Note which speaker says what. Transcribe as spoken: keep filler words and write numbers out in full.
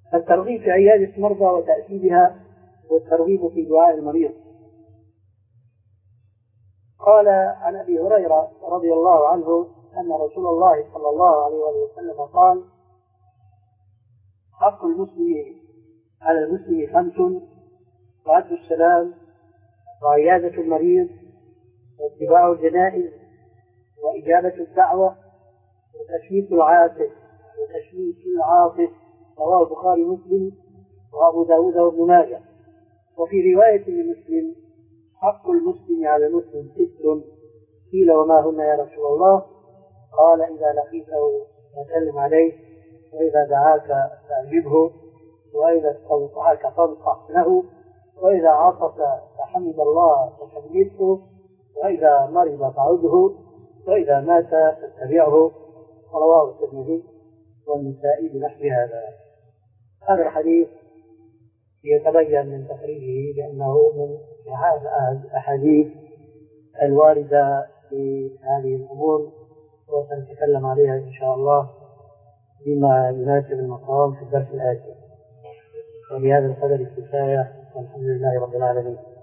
Speaker 1: الترغيب في عيادة المرضى وتأكيدها والترغيب في دعاء المريض. قال عن أبي هريرة رضي الله عنه أن رسول الله صلى الله عليه وسلم قال: حق المسلم على المسلم خمس: رد السلام، وعيادة المريض، واتباع الجنائز، وإجابة الدعوة، وتشميت العاطف وتشميت العاطف. رواه البخاري ومسلم وأبو داود وابن ماجه. وفي رواية لمسلم: حق المسلم على المسلم ست. قيل: وما هن يا رسول الله؟ قال: إذا لقيته فسلم عليه، وإذا دعاك فأجبه، وإذا استنصحك فانصح له، وإذا عطس فحمد الله فحمده، وإذا مرض فعده، وإذا مات فاتبعه. رواه الترمذي والنسائي بنحو هذا. هذا الحديث يتبين من تخريجه بأنه من الأحاديث الواردة في هذه الأمور، وسنتكلم عليها إن شاء الله بما يناسب المقام في الدرس الآتي. وبهذا القدر الكفاية، والحمد لله رب العالمين.